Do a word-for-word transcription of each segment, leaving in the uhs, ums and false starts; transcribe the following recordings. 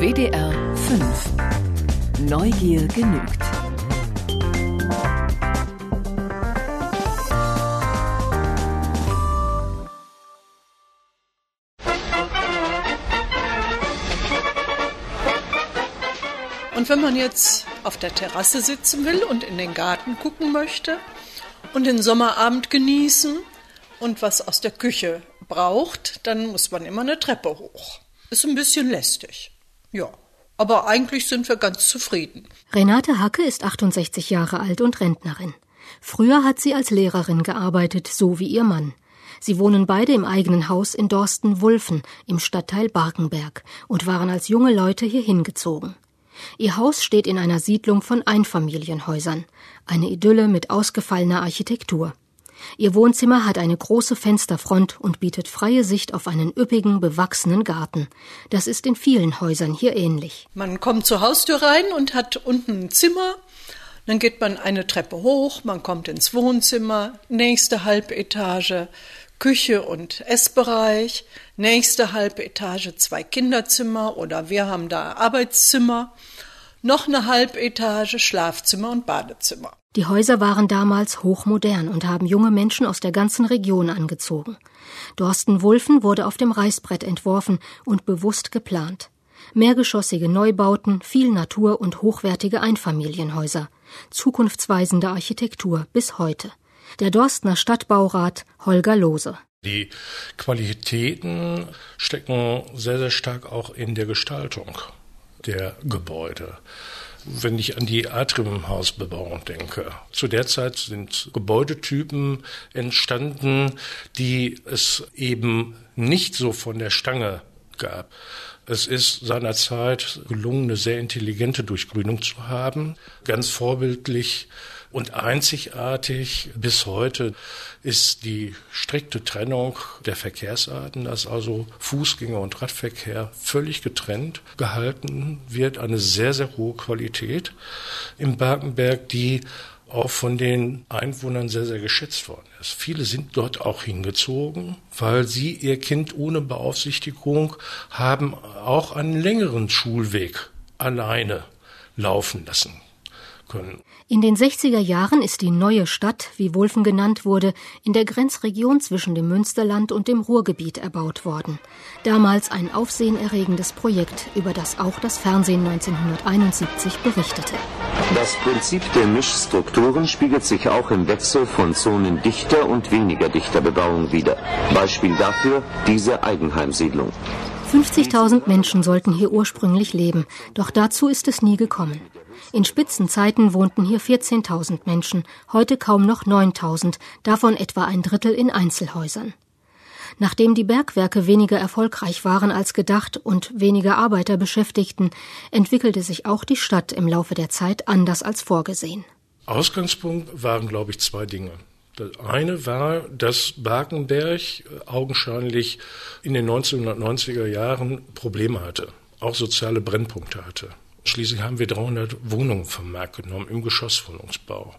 W D R fünf. Neugier genügt. Und wenn man jetzt auf der Terrasse sitzen will und in den Garten gucken möchte und den Sommerabend genießen und was aus der Küche braucht, dann muss man immer eine Treppe hoch. Ist ein bisschen lästig. Ja, aber eigentlich sind wir ganz zufrieden. Renate Hacke ist achtundsechzig Jahre alt und Rentnerin. Früher hat sie als Lehrerin gearbeitet, so wie ihr Mann. Sie wohnen beide im eigenen Haus in Dorsten-Wulfen im Stadtteil Barkenberg und waren als junge Leute hier hingezogen. Ihr Haus steht in einer Siedlung von Einfamilienhäusern. Eine Idylle mit ausgefallener Architektur. Ihr Wohnzimmer hat eine große Fensterfront und bietet freie Sicht auf einen üppigen, bewachsenen Garten. Das ist in vielen Häusern hier ähnlich. Man kommt zur Haustür rein und hat unten ein Zimmer. Dann geht man eine Treppe hoch, man kommt ins Wohnzimmer, nächste Halbetage, Küche und Essbereich, nächste Halbetage zwei Kinderzimmer oder wir haben da Arbeitszimmer, noch eine Halbetage Schlafzimmer und Badezimmer. Die Häuser waren damals hochmodern und haben junge Menschen aus der ganzen Region angezogen. Dorsten-Wulfen wurde auf dem Reißbrett entworfen und bewusst geplant. Mehrgeschossige Neubauten, viel Natur und hochwertige Einfamilienhäuser. Zukunftsweisende Architektur bis heute. Der Dorstener Stadtbaurat Holger Lohse. Die Qualitäten stecken sehr, sehr stark auch in der Gestaltung der Gebäude. Wenn ich an die Atriumhausbebauung denke, zu der Zeit sind Gebäudetypen entstanden, die es eben nicht so von der Stange gab. Es ist seinerzeit gelungen, eine sehr intelligente Durchgrünung zu haben, ganz vorbildlich und einzigartig bis heute ist die strikte Trennung der Verkehrsarten, dass also Fußgänger- und Radverkehr völlig getrennt gehalten wird. Eine sehr, sehr hohe Qualität im Barkenberg, die auch von den Einwohnern sehr, sehr geschätzt worden ist. Viele sind dort auch hingezogen, weil sie ihr Kind ohne Beaufsichtigung haben auch einen längeren Schulweg alleine laufen lassen können. In den sechziger Jahren ist die neue Stadt, wie Wulfen genannt wurde, in der Grenzregion zwischen dem Münsterland und dem Ruhrgebiet erbaut worden. Damals ein aufsehenerregendes Projekt, über das auch das Fernsehen neunzehnhunderteinundsiebzig berichtete. Das Prinzip der Mischstrukturen spiegelt sich auch im Wechsel von Zonen dichter und weniger dichter Bebauung wider. Beispiel dafür diese Eigenheimsiedlung. fünfzigtausend Menschen sollten hier ursprünglich leben, doch dazu ist es nie gekommen. In Spitzenzeiten wohnten hier vierzehntausend Menschen, heute kaum noch neuntausend, davon etwa ein Drittel in Einzelhäusern. Nachdem die Bergwerke weniger erfolgreich waren als gedacht und weniger Arbeiter beschäftigten, entwickelte sich auch die Stadt im Laufe der Zeit anders als vorgesehen. Ausgangspunkt waren, glaube ich, zwei Dinge. Das eine war, dass Barkenberg augenscheinlich in den neunzehnhundertneunziger Jahren Probleme hatte, auch soziale Brennpunkte hatte. Schließlich haben wir dreihundert Wohnungen vom Markt genommen im Geschosswohnungsbau.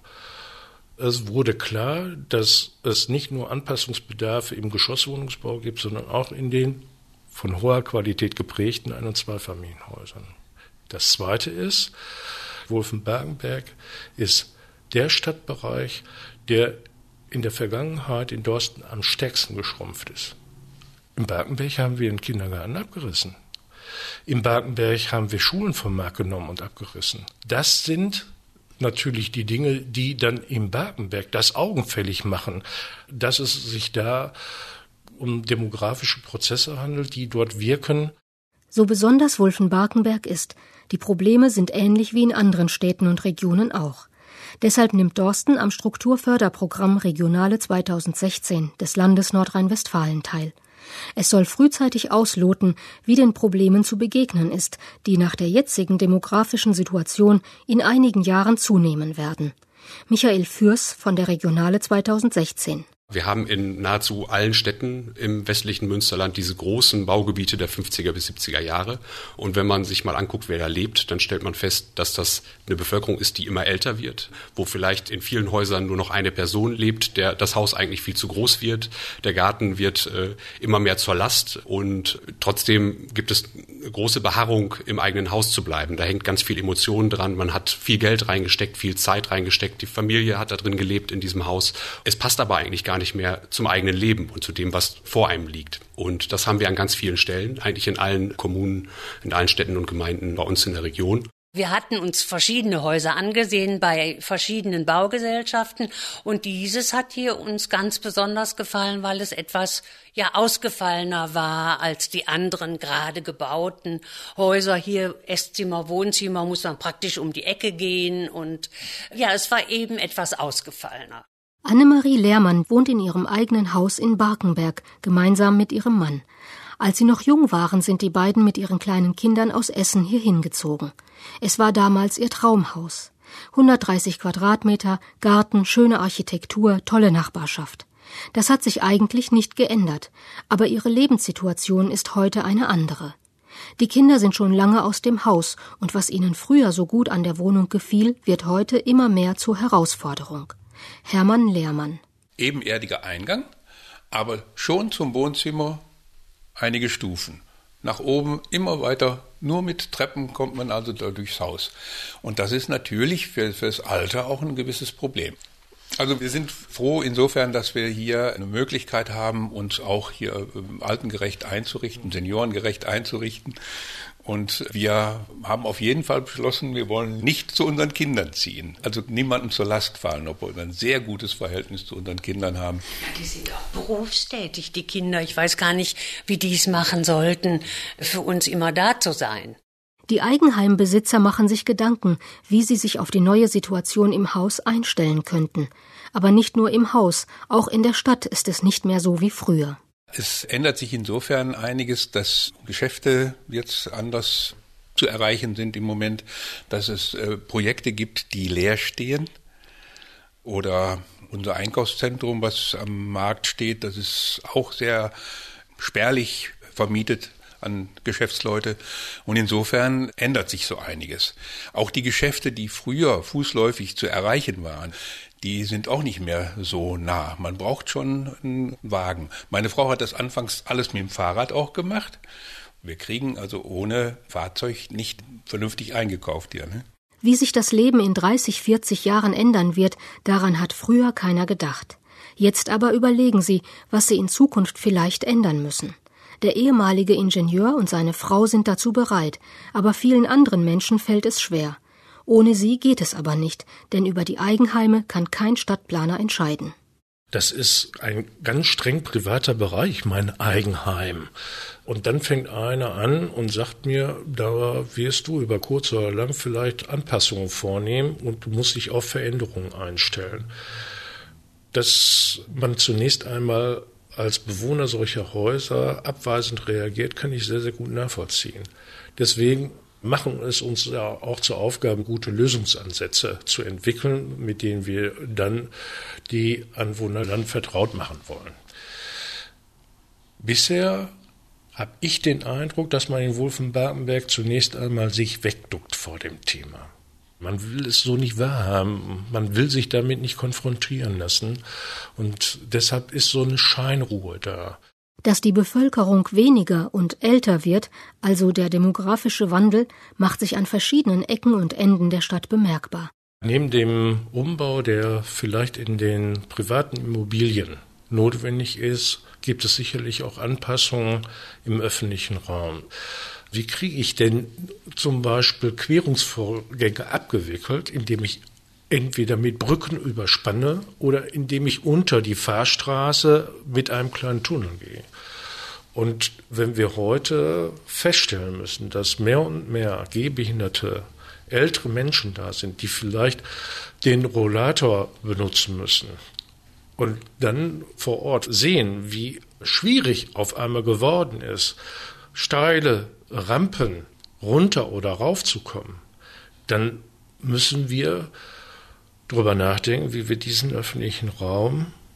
Es wurde klar, dass es nicht nur Anpassungsbedarfe im Geschosswohnungsbau gibt, sondern auch in den von hoher Qualität geprägten Ein- und Zweifamilienhäusern. Das Zweite ist, Wulfen-Barkenberg ist der Stadtbereich, der in der Vergangenheit in Dorsten am stärksten geschrumpft ist. Im Barkenberg haben wir den Kindergarten abgerissen. Im Barkenberg haben wir Schulen vom Markt genommen und abgerissen. Das sind natürlich die Dinge, die dann im Barkenberg das augenfällig machen, dass es sich da um demografische Prozesse handelt, die dort wirken. So besonders Wulfen-Barkenberg ist, die Probleme sind ähnlich wie in anderen Städten und Regionen auch. Deshalb nimmt Dorsten am Strukturförderprogramm Regionale zweitausendsechzehn des Landes Nordrhein-Westfalen teil. Es soll frühzeitig ausloten, wie den Problemen zu begegnen ist, die nach der jetzigen demografischen Situation in einigen Jahren zunehmen werden. Michael Fürst von der Regionale zweitausendsechzehn. Wir haben in nahezu allen Städten im westlichen Münsterland diese großen Baugebiete der fünfziger bis siebziger Jahre. Und wenn man sich mal anguckt, wer da lebt, dann stellt man fest, dass das eine Bevölkerung ist, die immer älter wird, wo vielleicht in vielen Häusern nur noch eine Person lebt, der das Haus eigentlich viel zu groß wird. Der Garten wird äh, immer mehr zur Last und trotzdem gibt es eine große Beharrung, im eigenen Haus zu bleiben. Da hängt ganz viel Emotion dran. Man hat viel Geld reingesteckt, viel Zeit reingesteckt. Die Familie hat da drin gelebt in diesem Haus. Es passt aber eigentlich gar nicht nicht mehr zum eigenen Leben und zu dem, was vor einem liegt. Und das haben wir an ganz vielen Stellen, eigentlich in allen Kommunen, in allen Städten und Gemeinden bei uns in der Region. Wir hatten uns verschiedene Häuser angesehen bei verschiedenen Baugesellschaften und dieses hat hier uns ganz besonders gefallen, weil es etwas ja ausgefallener war als die anderen gerade gebauten Häuser. Hier Esszimmer, Wohnzimmer muss man praktisch um die Ecke gehen und ja, es war eben etwas ausgefallener. Annemarie Lehrmann wohnt in ihrem eigenen Haus in Barkenberg, gemeinsam mit ihrem Mann. Als sie noch jung waren, sind die beiden mit ihren kleinen Kindern aus Essen hier hingezogen. Es war damals ihr Traumhaus. hundertdreißig Quadratmeter, Garten, schöne Architektur, tolle Nachbarschaft. Das hat sich eigentlich nicht geändert, aber ihre Lebenssituation ist heute eine andere. Die Kinder sind schon lange aus dem Haus und was ihnen früher so gut an der Wohnung gefiel, wird heute immer mehr zur Herausforderung. Hermann Lehrmann. Ebenerdiger Eingang, aber schon zum Wohnzimmer einige Stufen. Nach oben immer weiter, nur mit Treppen kommt man also da durchs Haus. Und das ist natürlich für, für das Alter auch ein gewisses Problem. Also wir sind froh insofern, dass wir hier eine Möglichkeit haben, uns auch hier altengerecht einzurichten, seniorengerecht einzurichten. Und wir haben auf jeden Fall beschlossen, wir wollen nicht zu unseren Kindern ziehen. Also niemandem zur Last fallen, obwohl wir ein sehr gutes Verhältnis zu unseren Kindern haben. Ja, die sind auch berufstätig, die Kinder. Ich weiß gar nicht, wie die es machen sollten, für uns immer da zu sein. Die Eigenheimbesitzer machen sich Gedanken, wie sie sich auf die neue Situation im Haus einstellen könnten. Aber nicht nur im Haus, auch in der Stadt ist es nicht mehr so wie früher. Es ändert sich insofern einiges, dass Geschäfte jetzt anders zu erreichen sind im Moment, dass es äh, Projekte gibt, die leer stehen. Oder unser Einkaufszentrum, was am Markt steht, das ist auch sehr spärlich vermietet an Geschäftsleute. Und insofern ändert sich so einiges. Auch die Geschäfte, die früher fußläufig zu erreichen waren, die sind auch nicht mehr so nah. Man braucht schon einen Wagen. Meine Frau hat das anfangs alles mit dem Fahrrad auch gemacht. Wir kriegen also ohne Fahrzeug nicht vernünftig eingekauft hier, ne? Wie sich das Leben in dreißig, vierzig Jahren ändern wird, daran hat früher keiner gedacht. Jetzt aber überlegen sie, was sie in Zukunft vielleicht ändern müssen. Der ehemalige Ingenieur und seine Frau sind dazu bereit, aber vielen anderen Menschen fällt es schwer. Ohne sie geht es aber nicht, denn über die Eigenheime kann kein Stadtplaner entscheiden. Das ist ein ganz streng privater Bereich, mein Eigenheim. Und dann fängt einer an und sagt mir, da wirst du über kurz oder lang vielleicht Anpassungen vornehmen und du musst dich auf Veränderungen einstellen. Dass man zunächst einmal als Bewohner solcher Häuser abweisend reagiert, kann ich sehr, sehr gut nachvollziehen. Deswegen machen es uns ja auch zur Aufgabe, gute Lösungsansätze zu entwickeln, mit denen wir dann die Anwohner dann vertraut machen wollen. Bisher habe ich den Eindruck, dass man in Wolfenbartenberg zunächst einmal sich wegduckt vor dem Thema. Man will es so nicht wahrhaben, man will sich damit nicht konfrontieren lassen und deshalb ist so eine Scheinruhe da. Dass die Bevölkerung weniger und älter wird, also der demografische Wandel, macht sich an verschiedenen Ecken und Enden der Stadt bemerkbar. Neben dem Umbau, der vielleicht in den privaten Immobilien notwendig ist, gibt es sicherlich auch Anpassungen im öffentlichen Raum. Wie kriege ich denn zum Beispiel Querungsvorgänge abgewickelt, indem ich entweder mit Brücken überspanne oder indem ich unter die Fahrstraße mit einem kleinen Tunnel gehe. Und wenn wir heute feststellen müssen, dass mehr und mehr gehbehinderte ältere Menschen da sind, die vielleicht den Rollator benutzen müssen und dann vor Ort sehen, wie schwierig auf einmal geworden ist, steile Rampen runter oder raufzukommen, dann müssen wir darüber nachdenken, wie wir diesen öffentlichen Raum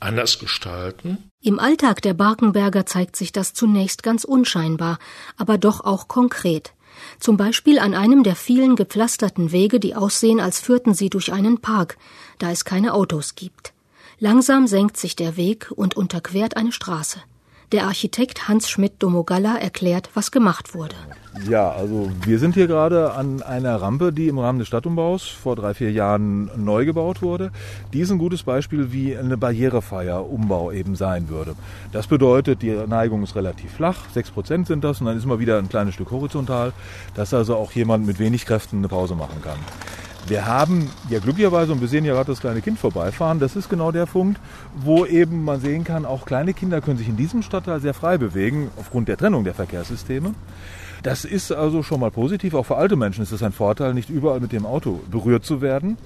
anders gestalten. Im Alltag der Barkenberger zeigt sich das zunächst ganz unscheinbar, aber doch auch konkret. Zum Beispiel an einem der vielen gepflasterten Wege, die aussehen, als führten sie durch einen Park, da es keine Autos gibt. Langsam senkt sich der Weg und unterquert eine Straße. Der Architekt Hans Schmidt-Domogalla erklärt, was gemacht wurde. Ja, also wir sind hier gerade an einer Rampe, die im Rahmen des Stadtumbaus vor drei, vier Jahren neu gebaut wurde. Die ist ein gutes Beispiel, wie eine barrierefreier Umbau eben sein würde. Das bedeutet, die Neigung ist relativ flach, sechs Prozent sind das, und dann ist mal wieder ein kleines Stück horizontal, dass also auch jemand mit wenig Kräften eine Pause machen kann. Wir haben ja glücklicherweise, und wir sehen ja gerade das kleine Kind vorbeifahren, das ist genau der Punkt, wo eben man sehen kann, auch kleine Kinder können sich in diesem Stadtteil sehr frei bewegen, aufgrund der Trennung der Verkehrssysteme. Das ist also schon mal positiv, auch für alte Menschen ist das ein Vorteil, nicht überall mit dem Auto berührt zu werden.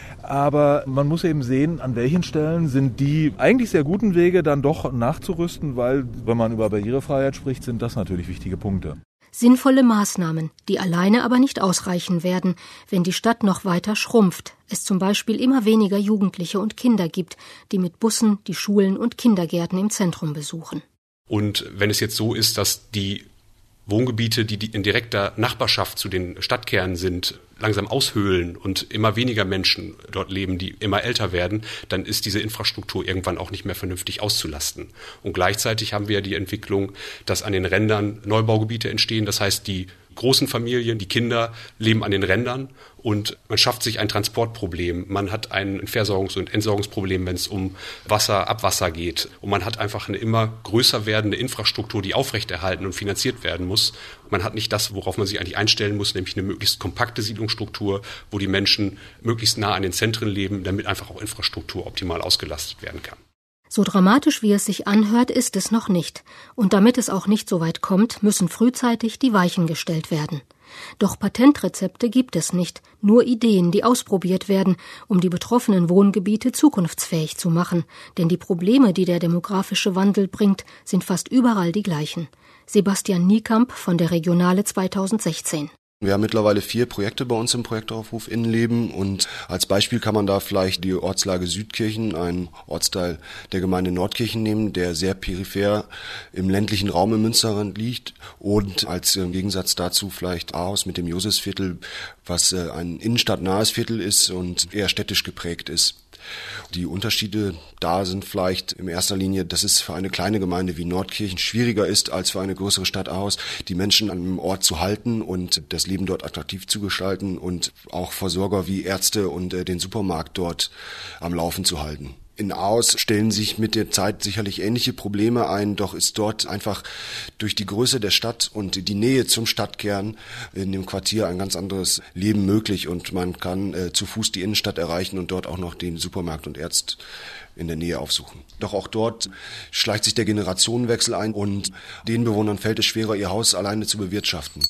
Aber man muss eben sehen, an welchen Stellen sind die eigentlich sehr guten Wege dann doch nachzurüsten, weil, wenn man über Barrierefreiheit spricht, sind das natürlich wichtige Punkte. Sinnvolle Maßnahmen, die alleine aber nicht ausreichen werden, wenn die Stadt noch weiter schrumpft, es zum Beispiel immer weniger Jugendliche und Kinder gibt, die mit Bussen die Schulen und Kindergärten im Zentrum besuchen. Und wenn es jetzt so ist, dass die Wohngebiete, die in direkter Nachbarschaft zu den Stadtkernen sind, langsam aushöhlen und immer weniger Menschen dort leben, die immer älter werden, dann ist diese Infrastruktur irgendwann auch nicht mehr vernünftig auszulasten. Und gleichzeitig haben wir die Entwicklung, dass an den Rändern Neubaugebiete entstehen. Das heißt, die großen Familien, die Kinder leben an den Rändern und man schafft sich ein Transportproblem. Man hat ein Versorgungs- und Entsorgungsproblem, wenn es um Wasser, Abwasser geht. Und man hat einfach eine immer größer werdende Infrastruktur, die aufrechterhalten und finanziert werden muss. Man hat nicht das, worauf man sich eigentlich einstellen muss, nämlich eine möglichst kompakte Siedlungsstruktur, wo die Menschen möglichst nah an den Zentren leben, damit einfach auch Infrastruktur optimal ausgelastet werden kann. So dramatisch, wie es sich anhört, ist es noch nicht. Und damit es auch nicht so weit kommt, müssen frühzeitig die Weichen gestellt werden. Doch Patentrezepte gibt es nicht, nur Ideen, die ausprobiert werden, um die betroffenen Wohngebiete zukunftsfähig zu machen. Denn die Probleme, die der demografische Wandel bringt, sind fast überall die gleichen. Sebastian Niekamp von der Regionale zweitausendsechzehn. Wir haben mittlerweile vier Projekte bei uns im Projektaufruf Innenleben und als Beispiel kann man da vielleicht die Ortslage Südkirchen, einen Ortsteil der Gemeinde Nordkirchen nehmen, der sehr peripher im ländlichen Raum im Münsterland liegt und als Gegensatz dazu vielleicht Ahaus mit dem Josefsviertel, was ein innenstadtnahes Viertel ist und eher städtisch geprägt ist. Die Unterschiede da sind vielleicht in erster Linie, dass es für eine kleine Gemeinde wie Nordkirchen schwieriger ist, als für eine größere Stadt Ahaus, die Menschen an einem Ort zu halten und das Leben dort attraktiv zu gestalten und auch Versorger wie Ärzte und äh, den Supermarkt dort am Laufen zu halten. In Ahaus stellen sich mit der Zeit sicherlich ähnliche Probleme ein, doch ist dort einfach durch die Größe der Stadt und die Nähe zum Stadtkern in dem Quartier ein ganz anderes Leben möglich und man kann äh, zu Fuß die Innenstadt erreichen und dort auch noch den Supermarkt und Arzt in der Nähe aufsuchen. Doch auch dort schleicht sich der Generationenwechsel ein und den Bewohnern fällt es schwerer, ihr Haus alleine zu bewirtschaften.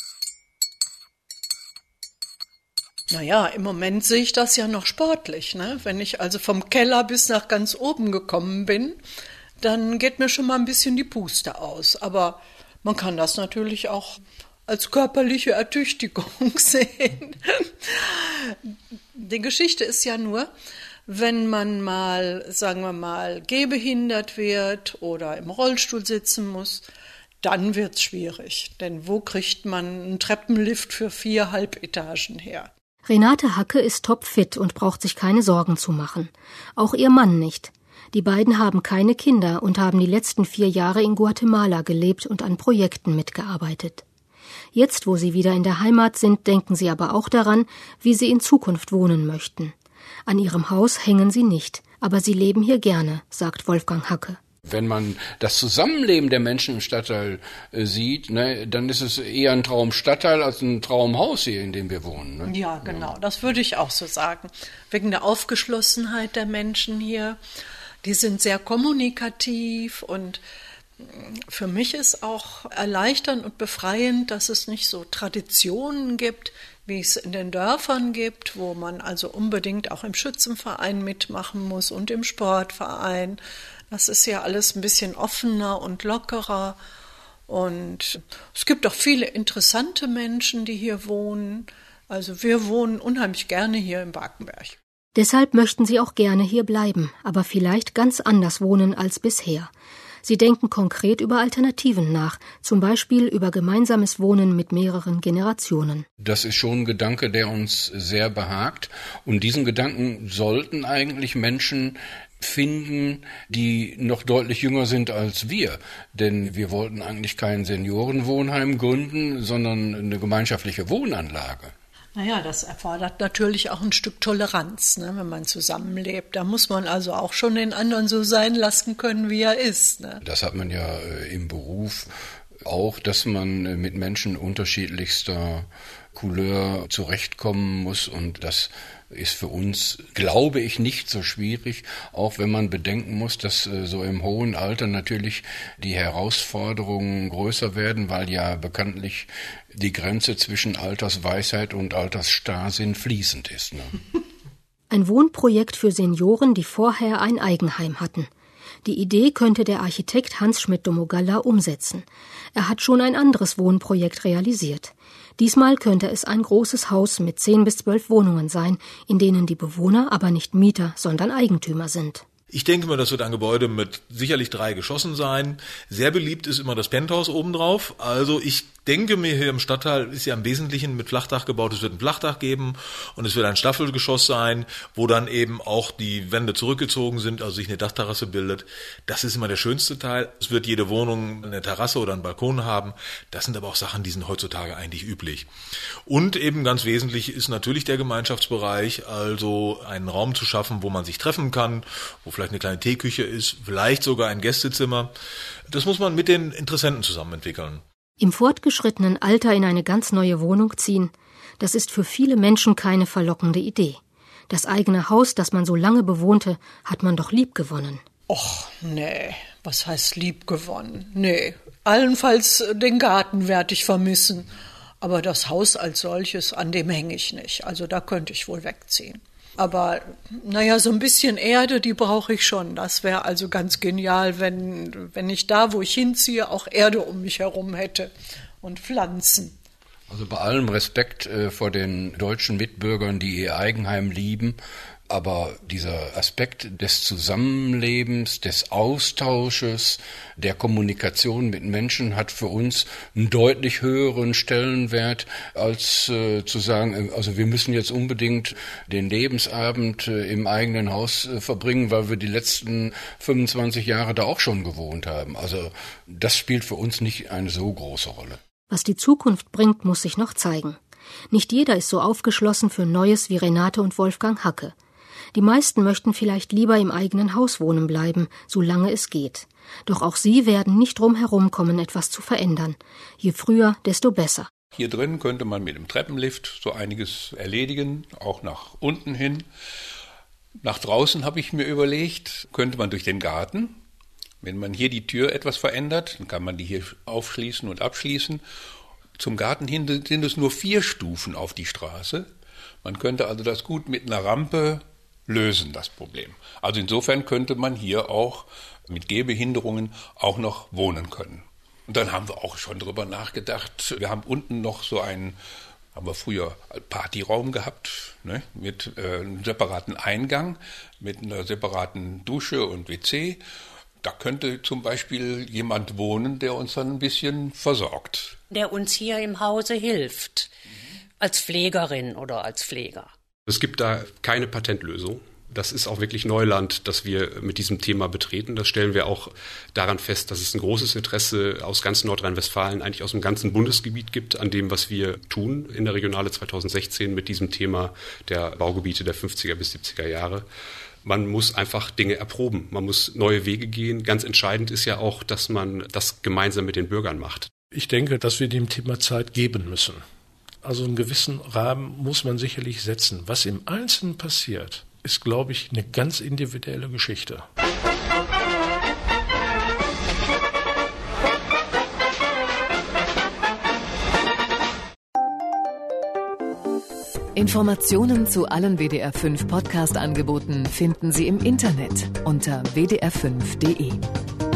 Naja, im Moment sehe ich das ja noch sportlich, ne? Wenn ich also vom Keller bis nach ganz oben gekommen bin, dann geht mir schon mal ein bisschen die Puste aus. Aber man kann das natürlich auch als körperliche Ertüchtigung sehen. Die Geschichte ist ja nur, wenn man mal, sagen wir mal, gehbehindert wird oder im Rollstuhl sitzen muss, dann wird's schwierig. Denn wo kriegt man einen Treppenlift für vier Halbetagen her? Renate Hacke ist topfit und braucht sich keine Sorgen zu machen. Auch ihr Mann nicht. Die beiden haben keine Kinder und haben die letzten vier Jahre in Guatemala gelebt und an Projekten mitgearbeitet. Jetzt, wo sie wieder in der Heimat sind, denken sie aber auch daran, wie sie in Zukunft wohnen möchten. An ihrem Haus hängen sie nicht, aber sie leben hier gerne, sagt Wolfgang Hacke. Wenn man das Zusammenleben der Menschen im Stadtteil äh, sieht, ne, dann ist es eher ein Traumstadtteil als ein Traumhaus hier, in dem wir wohnen. Ne? Ja, genau, das würde ich auch so sagen. Wegen der Aufgeschlossenheit der Menschen hier. Die sind sehr kommunikativ und für mich ist auch erleichternd und befreiend, dass es nicht so Traditionen gibt, wie es in den Dörfern gibt, wo man also unbedingt auch im Schützenverein mitmachen muss und im Sportverein. Das ist ja alles ein bisschen offener und lockerer. Und es gibt auch viele interessante Menschen, die hier wohnen. Also wir wohnen unheimlich gerne hier im Barkenberg. Deshalb möchten sie auch gerne hier bleiben, aber vielleicht ganz anders wohnen als bisher. Sie denken konkret über Alternativen nach, zum Beispiel über gemeinsames Wohnen mit mehreren Generationen. Das ist schon ein Gedanke, der uns sehr behagt. Und diesen Gedanken sollten eigentlich Menschen finden, die noch deutlich jünger sind als wir. Denn wir wollten eigentlich kein Seniorenwohnheim gründen, sondern eine gemeinschaftliche Wohnanlage. Naja, das erfordert natürlich auch ein Stück Toleranz, ne, wenn man zusammenlebt. Da muss man also auch schon den anderen so sein lassen können, wie er ist. Ne? Das hat man ja äh, im Beruf auch, dass man äh, mit Menschen unterschiedlichster Couleur zurechtkommen muss. Und das ist für uns, glaube ich, nicht so schwierig, auch wenn man bedenken muss, dass äh, so im hohen Alter natürlich die Herausforderungen größer werden, weil ja bekanntlich die Grenze zwischen Altersweisheit und Altersstarrsinn fließend ist. Ne? Ein Wohnprojekt für Senioren, die vorher ein Eigenheim hatten. Die Idee könnte der Architekt Hans Schmidt-Domogalla umsetzen. Er hat schon ein anderes Wohnprojekt realisiert. Diesmal könnte es ein großes Haus mit zehn bis zwölf Wohnungen sein, in denen die Bewohner aber nicht Mieter, sondern Eigentümer sind. Ich denke mal, das wird ein Gebäude mit sicherlich drei Geschossen sein. Sehr beliebt ist immer das Penthouse obendrauf. Also ich denke mir, hier im Stadtteil ist ja im Wesentlichen mit Flachdach gebaut. Es wird ein Flachdach geben und es wird ein Staffelgeschoss sein, wo dann eben auch die Wände zurückgezogen sind, also sich eine Dachterrasse bildet. Das ist immer der schönste Teil. Es wird jede Wohnung eine Terrasse oder einen Balkon haben. Das sind aber auch Sachen, die sind heutzutage eigentlich üblich. Und eben ganz wesentlich ist natürlich der Gemeinschaftsbereich, also einen Raum zu schaffen, wo man sich treffen kann, wo vielleicht eine kleine Teeküche ist, vielleicht sogar ein Gästezimmer. Das muss man mit den Interessenten zusammen entwickeln. Im fortgeschrittenen Alter in eine ganz neue Wohnung ziehen, das ist für viele Menschen keine verlockende Idee. Das eigene Haus, das man so lange bewohnte, hat man doch liebgewonnen. Och, nee, was heißt liebgewonnen? Nee, allenfalls den Garten werd ich vermissen. Aber das Haus als solches, an dem hänge ich nicht. Also da könnte ich wohl wegziehen. Aber naja, so ein bisschen Erde, die brauche ich schon. Das wäre also ganz genial, wenn, wenn ich da, wo ich hinziehe, auch Erde um mich herum hätte und Pflanzen. Also bei allem Respekt äh, vor den deutschen Mitbürgern, die ihr Eigenheim lieben, aber dieser Aspekt des Zusammenlebens, des Austausches, der Kommunikation mit Menschen hat für uns einen deutlich höheren Stellenwert, als äh, zu sagen, also wir müssen jetzt unbedingt den Lebensabend äh, im eigenen Haus äh, verbringen, weil wir die letzten fünfundzwanzig Jahre da auch schon gewohnt haben. Also das spielt für uns nicht eine so große Rolle. Was die Zukunft bringt, muss sich noch zeigen. Nicht jeder ist so aufgeschlossen für Neues wie Renate und Wolfgang Hacke. Die meisten möchten vielleicht lieber im eigenen Haus wohnen bleiben, solange es geht. Doch auch sie werden nicht drum herum kommen, etwas zu verändern. Je früher, desto besser. Hier drin könnte man mit dem Treppenlift so einiges erledigen, auch nach unten hin. Nach draußen habe ich mir überlegt, könnte man durch den Garten, wenn man hier die Tür etwas verändert, dann kann man die hier aufschließen und abschließen. Zum Garten hin sind es nur vier Stufen auf die Straße. Man könnte also das gut mit einer Rampe lösen, das Problem. Also insofern könnte man hier auch mit Gehbehinderungen auch noch wohnen können. Und dann haben wir auch schon drüber nachgedacht. Wir haben unten noch so einen, haben wir früher Partyraum gehabt, ne, mit äh, einem separaten Eingang, mit einer separaten Dusche und W C. Da könnte zum Beispiel jemand wohnen, der uns dann ein bisschen versorgt. Der uns hier im Hause hilft, als Pflegerin oder als Pfleger. Es gibt da keine Patentlösung. Das ist auch wirklich Neuland, das wir mit diesem Thema betreten. Das stellen wir auch daran fest, dass es ein großes Interesse aus ganz Nordrhein-Westfalen, eigentlich aus dem ganzen Bundesgebiet gibt, an dem, was wir tun in der Regionale zweitausendsechzehn mit diesem Thema der Baugebiete der fünfziger bis siebziger Jahre. Man muss einfach Dinge erproben, man muss neue Wege gehen. Ganz entscheidend ist ja auch, dass man das gemeinsam mit den Bürgern macht. Ich denke, dass wir dem Thema Zeit geben müssen. Also einen gewissen Rahmen muss man sicherlich setzen. Was im Einzelnen passiert, ist, glaube ich, eine ganz individuelle Geschichte. Informationen zu allen W D R fünf Podcast-Angeboten finden Sie im Internet unter w d r fünf punkt d e.